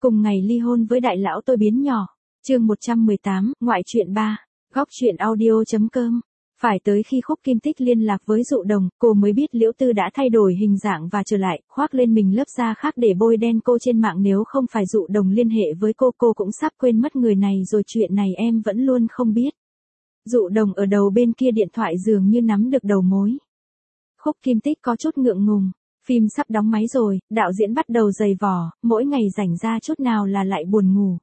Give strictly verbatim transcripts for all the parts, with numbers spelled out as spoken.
Cùng ngày ly hôn với đại lão tôi biến nhỏ. Chương một trăm mười tám, ngoại truyện ba. Góc truyện audio chấm com. Phải tới khi Khúc Kim Tích liên lạc với Dụ Đồng, cô mới biết Liễu Tư đã thay đổi hình dạng và trở lại, khoác lên mình lớp da khác để bôi đen cô trên mạng. Nếu không phải Dụ Đồng liên hệ với cô, cô cũng sắp quên mất người này rồi. Chuyện này em vẫn luôn không biết. Dụ Đồng ở đầu bên kia điện thoại dường như nắm được đầu mối. Khúc Kim Tích có chút ngượng ngùng. Phim sắp đóng máy rồi, đạo diễn bắt đầu dày vò, mỗi ngày rảnh ra chút nào là lại buồn ngủ.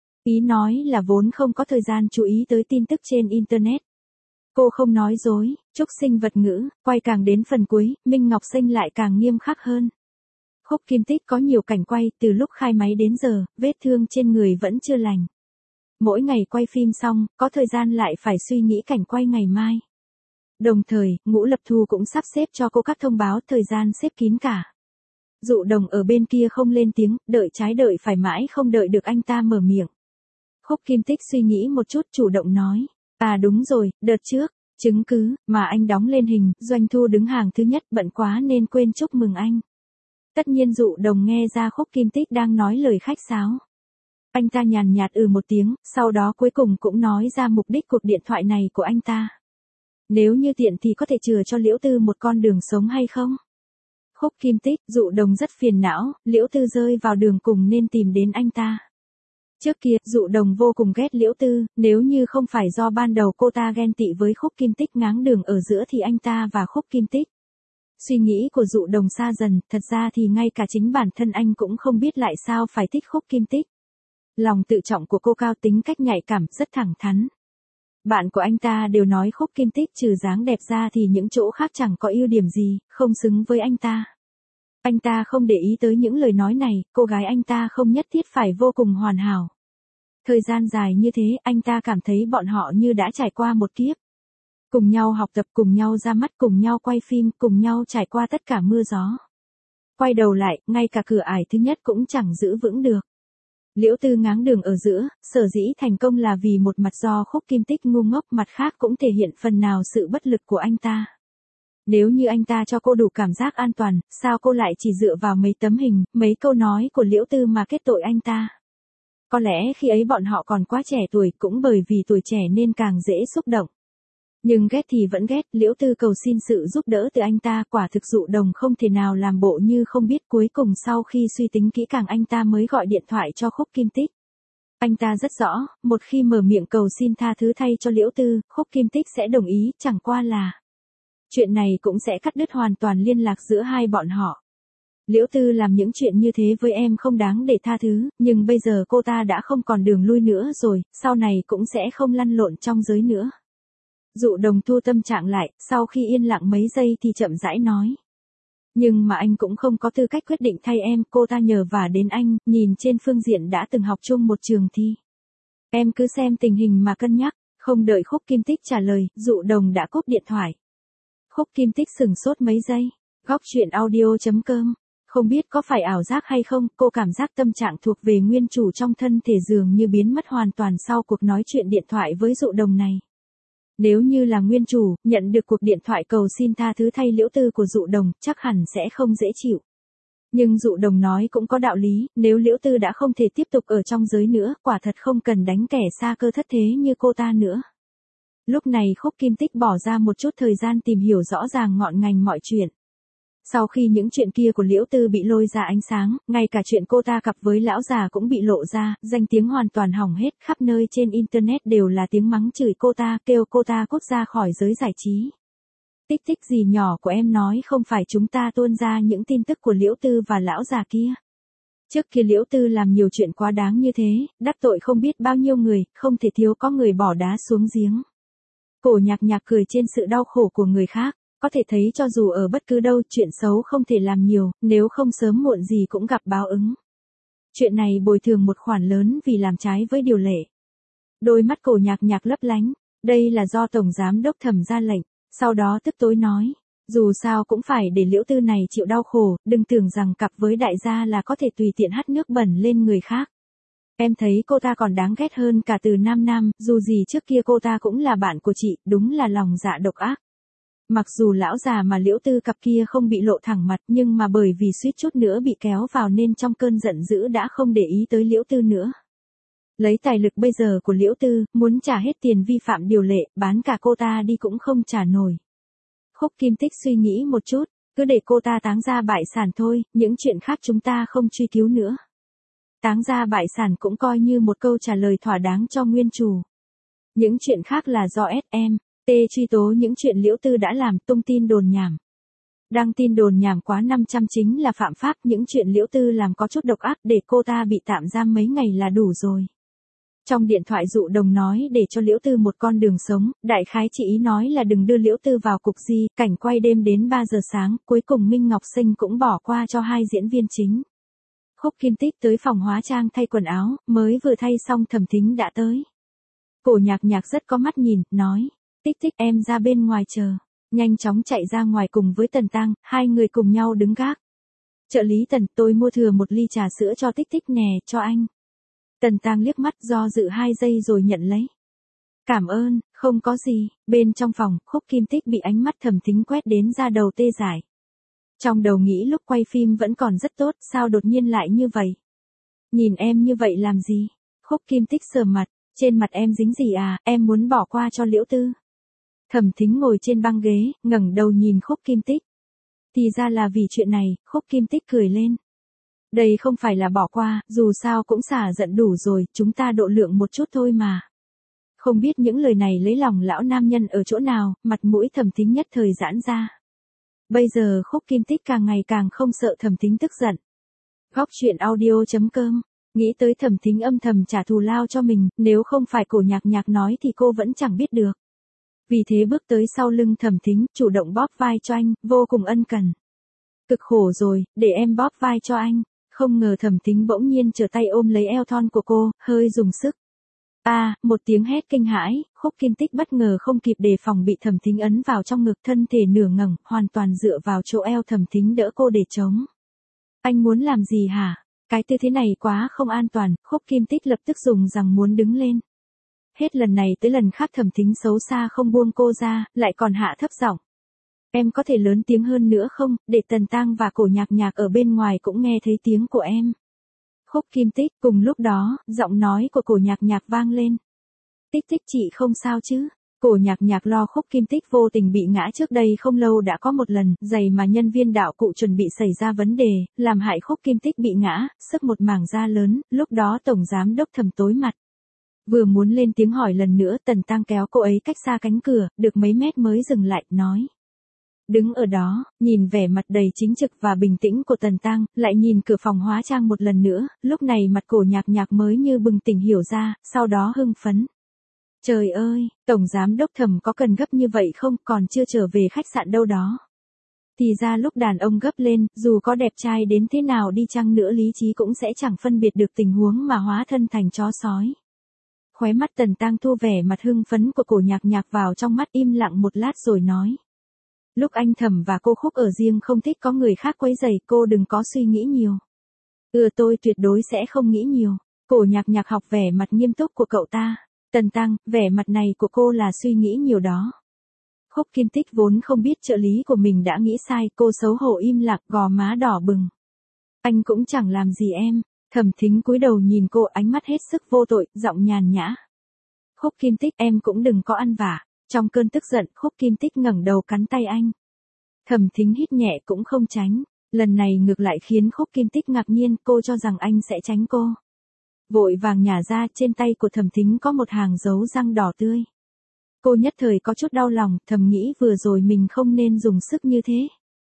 Ý nói là vốn không có thời gian chú ý tới tin tức trên Internet. Cô không nói dối, Trúc Sinh vật ngữ, quay càng đến phần cuối, Minh Ngọc Sinh lại càng nghiêm khắc hơn. Khúc Kim Tích có nhiều cảnh quay, từ lúc khai máy đến giờ, vết thương trên người vẫn chưa lành. Mỗi ngày quay phim xong, có thời gian lại phải suy nghĩ cảnh quay ngày mai. Đồng thời, Ngũ Lập Thu cũng sắp xếp cho cô các thông báo, thời gian xếp kín cả. Dụ Đồng ở bên kia không lên tiếng, đợi trái đợi phải mãi không đợi được anh ta mở miệng. Khúc Kim Tích suy nghĩ một chút, chủ động nói. À đúng rồi, đợt trước, chứng cứ, mà anh đóng lên hình, doanh thu đứng hàng thứ nhất, bận quá nên quên chúc mừng anh. Tất nhiên Dụ Đồng nghe ra Khúc Kim Tích đang nói lời khách sáo. Anh ta nhàn nhạt ừ một tiếng, sau đó cuối cùng cũng nói ra mục đích cuộc điện thoại này của anh ta. Nếu như tiện thì có thể chừa cho Liễu Tư một con đường sống hay không? Khúc Kim Tích, Dụ Đồng rất phiền não, Liễu Tư rơi vào đường cùng nên tìm đến anh ta. Trước kia, Dụ Đồng vô cùng ghét Liễu Tư, nếu như không phải do ban đầu cô ta ghen tị với Khúc Kim Tích ngáng đường ở giữa thì anh ta và Khúc Kim Tích. Suy nghĩ của Dụ Đồng xa dần, thật ra thì ngay cả chính bản thân anh cũng không biết lại sao phải thích Khúc Kim Tích. Lòng tự trọng của cô cao, tính cách nhạy cảm, rất thẳng thắn. Bạn của anh ta đều nói Khúc Kim Tích trừ dáng đẹp ra thì những chỗ khác chẳng có ưu điểm gì, không xứng với anh ta. Anh ta không để ý tới những lời nói này, cô gái anh ta không nhất thiết phải vô cùng hoàn hảo. Thời gian dài như thế, anh ta cảm thấy bọn họ như đã trải qua một kiếp. Cùng nhau học tập, cùng nhau ra mắt, cùng nhau quay phim, cùng nhau trải qua tất cả mưa gió. Quay đầu lại, ngay cả cửa ải thứ nhất cũng chẳng giữ vững được. Liễu Tư ngáng đường ở giữa, sở dĩ thành công là vì một mặt do Khúc Kim Tích ngu ngốc, mặt khác cũng thể hiện phần nào sự bất lực của anh ta. Nếu như anh ta cho cô đủ cảm giác an toàn, sao cô lại chỉ dựa vào mấy tấm hình, mấy câu nói của Liễu Tư mà kết tội anh ta? Có lẽ khi ấy bọn họ còn quá trẻ tuổi, cũng bởi vì tuổi trẻ nên càng dễ xúc động. Nhưng ghét thì vẫn ghét, Liễu Tư cầu xin sự giúp đỡ từ anh ta, quả thực Dụ Đồng không thể nào làm bộ như không biết. Cuối cùng sau khi suy tính kỹ càng anh ta mới gọi điện thoại cho Khúc Kim Tích. Anh ta rất rõ, một khi mở miệng cầu xin tha thứ thay cho Liễu Tư, Khúc Kim Tích sẽ đồng ý, chẳng qua là chuyện này cũng sẽ cắt đứt hoàn toàn liên lạc giữa hai bọn họ. Liễu Tư làm những chuyện như thế với em không đáng để tha thứ, nhưng bây giờ cô ta đã không còn đường lui nữa rồi, sau này cũng sẽ không lăn lộn trong giới nữa. Dụ Đồng thu tâm trạng lại, sau khi yên lặng mấy giây thì chậm rãi nói. Nhưng mà anh cũng không có tư cách quyết định thay em, cô ta nhờ vả đến anh, nhìn trên phương diện đã từng học chung một trường thi. Em cứ xem tình hình mà cân nhắc. Không đợi Khúc Kim Tích trả lời, Dụ Đồng đã cúp điện thoại. Khúc Kim Tích sừng sốt mấy giây. Góc truyện audio chấm com. Không biết có phải ảo giác hay không, cô cảm giác tâm trạng thuộc về nguyên chủ trong thân thể dường như biến mất hoàn toàn sau cuộc nói chuyện điện thoại với Dụ Đồng này. Nếu như là nguyên chủ, nhận được cuộc điện thoại cầu xin tha thứ thay Liễu Tư của Dụ Đồng, chắc hẳn sẽ không dễ chịu. Nhưng Dụ Đồng nói cũng có đạo lý, nếu Liễu Tư đã không thể tiếp tục ở trong giới nữa, quả thật không cần đánh kẻ xa cơ thất thế như cô ta nữa. Lúc này Khúc Kim Tích bỏ ra một chút thời gian tìm hiểu rõ ràng ngọn ngành mọi chuyện. Sau khi những chuyện kia của Liễu Tư bị lôi ra ánh sáng, ngay cả chuyện cô ta cặp với lão già cũng bị lộ ra, danh tiếng hoàn toàn hỏng hết, khắp nơi trên Internet đều là tiếng mắng chửi cô ta, kêu cô ta cút ra khỏi giới giải trí. Tích tích gì nhỏ của em nói không phải chúng ta tuôn ra những tin tức của Liễu Tư và lão già kia. Trước kia Liễu Tư làm nhiều chuyện quá đáng như thế, đắc tội không biết bao nhiêu người, không thể thiếu có người bỏ đá xuống giếng. Cổ Nhạc Nhạc cười trên sự đau khổ của người khác. Có thể thấy cho dù ở bất cứ đâu, chuyện xấu không thể làm nhiều, nếu không sớm muộn gì cũng gặp báo ứng. Chuyện này bồi thường một khoản lớn vì làm trái với điều lệ. Đôi mắt Cổ Nhạc Nhạc lấp lánh, đây là do Tổng Giám Đốc Thẩm ra lệnh, sau đó tức tối nói, dù sao cũng phải để Liễu Tư này chịu đau khổ, đừng tưởng rằng cặp với đại gia là có thể tùy tiện hắt nước bẩn lên người khác. Em thấy cô ta còn đáng ghét hơn cả Từ Nam Nam, dù gì trước kia cô ta cũng là bạn của chị, đúng là lòng dạ độc ác. Mặc dù lão già mà Liễu Tư cặp kia không bị lộ thẳng mặt, nhưng mà bởi vì suýt chút nữa bị kéo vào nên trong cơn giận dữ đã không để ý tới Liễu Tư nữa. Lấy tài lực bây giờ của Liễu Tư, muốn trả hết tiền vi phạm điều lệ, bán cả cô ta đi cũng không trả nổi. Khúc Kim Tích suy nghĩ một chút, cứ để cô ta táng ra bại sản thôi, những chuyện khác chúng ta không truy cứu nữa. Táng ra bại sản cũng coi như một câu trả lời thỏa đáng cho nguyên chủ. Những chuyện khác là do ét em tê truy tố những chuyện Liễu Tư đã làm, tung tin đồn nhảm. Đăng tin đồn nhảm quá năm trăm chính là phạm pháp, những chuyện Liễu Tư làm có chút độc ác, để cô ta bị tạm giam mấy ngày là đủ rồi. Trong điện thoại Dụ Đồng nói để cho Liễu Tư một con đường sống, đại khái chị ý nói là đừng đưa Liễu Tư vào cục di, cảnh quay đêm đến ba giờ sáng, cuối cùng Minh Ngọc Sinh cũng bỏ qua cho hai diễn viên chính. Khúc Kim Tích tới phòng hóa trang thay quần áo, mới vừa thay xong Thẩm Thính đã tới. Cổ Nhạc Nhạc rất có mắt nhìn, nói, Tích Tích em ra bên ngoài chờ. Nhanh chóng chạy ra ngoài cùng với Tần Tăng, hai người cùng nhau đứng gác. Trợ lý Tần, tôi mua thừa một ly trà sữa cho Tích Tích nè, cho anh. Tần Tăng liếc mắt do dự hai giây rồi nhận lấy. Cảm ơn, không có gì. Bên trong phòng, Khúc Kim Tích bị ánh mắt Thẩm Thính quét đến da đầu tê dại. Trong đầu nghĩ lúc quay phim vẫn còn rất tốt, sao đột nhiên lại như vậy? Nhìn em như vậy làm gì? Khúc Kim Tích sờ mặt, trên mặt em dính gì à, em muốn bỏ qua cho Liễu Tư. Thẩm Thính ngồi trên băng ghế, ngẩng đầu nhìn Khúc Kim Tích. Thì ra là vì chuyện này, Khúc Kim Tích cười lên. Đây không phải là bỏ qua, dù sao cũng xả giận đủ rồi, chúng ta độ lượng một chút thôi mà. Không biết những lời này lấy lòng lão nam nhân ở chỗ nào, mặt mũi Thẩm Thính nhất thời giãn ra. Bây giờ Khúc Kim Tích càng ngày càng không sợ Thẩm Thính tức giận. Góc truyện audio chấm com, nghĩ tới Thẩm Thính âm thầm trả thù lao cho mình, nếu không phải Cổ Nhạc Nhạc nói thì cô vẫn chẳng biết được. Vì thế bước tới sau lưng Thẩm Thính, chủ động bóp vai cho anh, vô cùng ân cần. Cực khổ rồi, để em bóp vai cho anh. Không ngờ Thẩm Thính bỗng nhiên trở tay ôm lấy eo thon của cô, hơi dùng sức. A, à, một tiếng hét kinh hãi, Khúc Kim Tích bất ngờ không kịp đề phòng bị Thẩm Thính ấn vào trong ngực, thân thể nửa ngẩng, hoàn toàn dựa vào chỗ eo Thẩm Thính đỡ cô để chống. Anh muốn làm gì hả? Cái tư thế này quá không an toàn, Khúc Kim Tích lập tức dùng rằng muốn đứng lên. Hết lần này tới lần khác Thẩm Thính xấu xa không buông cô ra, lại còn hạ thấp giọng. Em có thể lớn tiếng hơn nữa không, để Tần Tăng và Cổ Nhạc Nhạc ở bên ngoài cũng nghe thấy tiếng của em. Khúc Kim Tích, cùng lúc đó, giọng nói của Cổ Nhạc Nhạc vang lên. Tích Tích chị không sao chứ? Cổ Nhạc Nhạc lo Khúc Kim Tích vô tình bị ngã, trước đây không lâu đã có một lần, giày mà nhân viên đạo cụ chuẩn bị xảy ra vấn đề, làm hại Khúc Kim Tích bị ngã, sức một mảng da lớn, lúc đó Tổng Giám Đốc Thẩm tối mặt. Vừa muốn lên tiếng hỏi lần nữa, Tần Tăng kéo cô ấy cách xa cánh cửa, được mấy mét mới dừng lại, nói. Đứng ở đó, nhìn vẻ mặt đầy chính trực và bình tĩnh của Tần Tăng, lại nhìn cửa phòng hóa trang một lần nữa, lúc này mặt Cổ Nhạc Nhạc mới như bừng tỉnh hiểu ra, sau đó hưng phấn. Trời ơi, Tổng Giám Đốc Thẩm có cần gấp như vậy không, còn chưa trở về khách sạn đâu đó. Thì ra lúc đàn ông gấp lên, dù có đẹp trai đến thế nào đi chăng nữa lý trí cũng sẽ chẳng phân biệt được tình huống mà hóa thân thành chó sói. Khóe mắt Tần Tăng thu vẻ mặt hưng phấn của Cổ Nhạc Nhạc vào trong mắt, im lặng một lát rồi nói. Lúc anh Thẩm và cô Khúc ở riêng không thích có người khác quấy rầy, cô đừng có suy nghĩ nhiều. Ừ, tôi tuyệt đối sẽ không nghĩ nhiều. Cổ Nhạc Nhạc học vẻ mặt nghiêm túc của cậu ta. Tần Tăng, vẻ mặt này của cô là suy nghĩ nhiều đó. Khúc Kim Tích vốn không biết trợ lý của mình đã nghĩ sai, cô xấu hổ im lặng, gò má đỏ bừng. Anh cũng chẳng làm gì em. Thẩm Thính cúi đầu nhìn cô, ánh mắt hết sức vô tội, giọng nhàn nhã. Khúc Kim Tích, em cũng đừng có ăn vạ. Trong cơn tức giận, Khúc Kim Tích ngẩng đầu cắn tay anh. Thẩm Thính hít nhẹ cũng không tránh. Lần này ngược lại khiến Khúc Kim Tích ngạc nhiên, cô cho rằng anh sẽ tránh cô. Vội vàng nhả ra, trên tay của Thẩm Thính có một hàng dấu răng đỏ tươi. Cô nhất thời có chút đau lòng, thầm nghĩ vừa rồi mình không nên dùng sức như thế.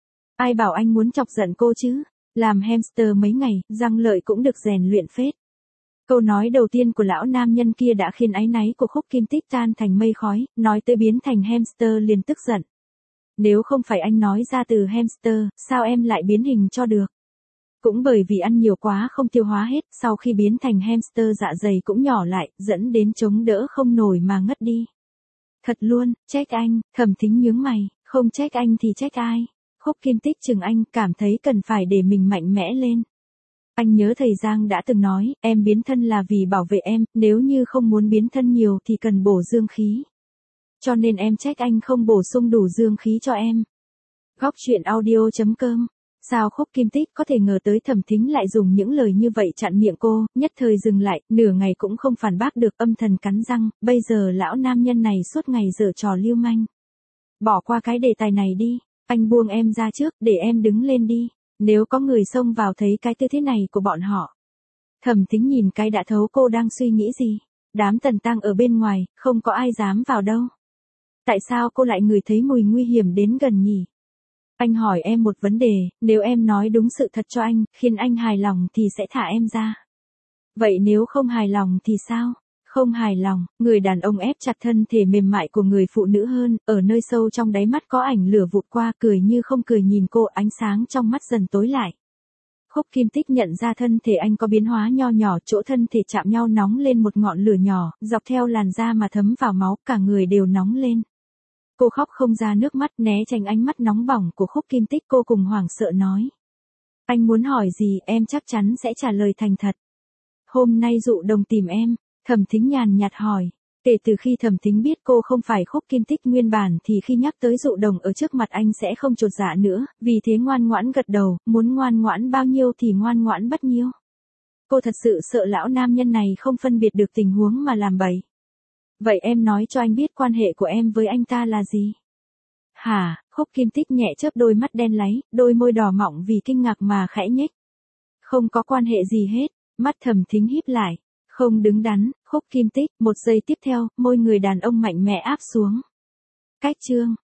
Ai bảo anh muốn chọc giận cô chứ? Làm hamster mấy ngày, răng lợi cũng được rèn luyện phết. Câu nói đầu tiên của lão nam nhân kia đã khiến áy náy của Khúc Kim Tích tan thành mây khói, nói tới biến thành hamster liền tức giận. Nếu không phải anh nói ra từ hamster, sao em lại biến hình cho được? Cũng bởi vì ăn nhiều quá không tiêu hóa hết, sau khi biến thành hamster dạ dày cũng nhỏ lại, dẫn đến chống đỡ không nổi mà ngất đi. Thật luôn, trách anh, Thẩm Thính nhướng mày, không trách anh thì trách ai? Khúc Kim Tích chừng anh, cảm thấy cần phải để mình mạnh mẽ lên. Anh nhớ thầy Giang đã từng nói, em biến thân là vì bảo vệ em, nếu như không muốn biến thân nhiều thì cần bổ dương khí. cho nên em trách anh không bổ sung đủ dương khí cho em. Góc truyện audio.com. Sao Khúc Kim Tích có thể ngờ tới Thẩm Thính lại dùng những lời như vậy chặn miệng cô, nhất thời dừng lại, nửa ngày cũng không phản bác được, âm thầm cắn răng, bây giờ lão nam nhân này suốt ngày giở trò lưu manh. Bỏ qua cái đề tài này đi, anh buông em ra trước, để em đứng lên đi, nếu có người xông vào thấy cái tư thế này của bọn họ. Thẩm Thính nhìn cái đã thấu cô đang suy nghĩ gì, đám Tần Tăng ở bên ngoài, không có ai dám vào đâu. Tại sao cô lại ngửi thấy mùi nguy hiểm đến gần nhỉ? Anh hỏi em một vấn đề, nếu em nói đúng sự thật cho anh, khiến anh hài lòng thì sẽ thả em ra. Vậy nếu không hài lòng thì sao? Không hài lòng, người đàn ông ép chặt thân thể mềm mại của người phụ nữ hơn, ở nơi sâu trong đáy mắt có ảnh lửa vụt qua, cười như không cười nhìn cô, ánh sáng trong mắt dần tối lại. Khúc Kim Tích nhận ra thân thể anh có biến hóa nho nhỏ, chỗ thân thể chạm nhau nóng lên một ngọn lửa nhỏ, dọc theo làn da mà thấm vào máu, cả người đều nóng lên. Cô khóc không ra nước mắt, né tránh ánh mắt nóng bỏng của Khúc Kim Tích, cô cùng hoảng sợ nói. Anh muốn hỏi gì, em chắc chắn sẽ trả lời thành thật. Hôm nay Dụ Đồng tìm em, Thẩm Thính nhàn nhạt hỏi. Kể từ khi Thẩm Thính biết cô không phải Khúc Kim Tích nguyên bản thì khi nhắc tới Dụ Đồng ở trước mặt anh sẽ không chột dạ nữa, vì thế ngoan ngoãn gật đầu, muốn ngoan ngoãn bao nhiêu thì ngoan ngoãn bấy nhiêu. Cô thật sự sợ lão nam nhân này không phân biệt được tình huống mà làm bậy. Vậy em nói cho anh biết quan hệ của em với anh ta là gì? Hả? Khúc Kim Tích nhẹ chớp đôi mắt đen láy, đôi môi đỏ mọng vì kinh ngạc mà khẽ nhếch. Không có quan hệ gì hết, mắt Thẩm Thính híp lại. Không đứng đắn, Khúc Kim Tích, một giây tiếp theo, môi người đàn ông mạnh mẽ áp xuống. Cách chương.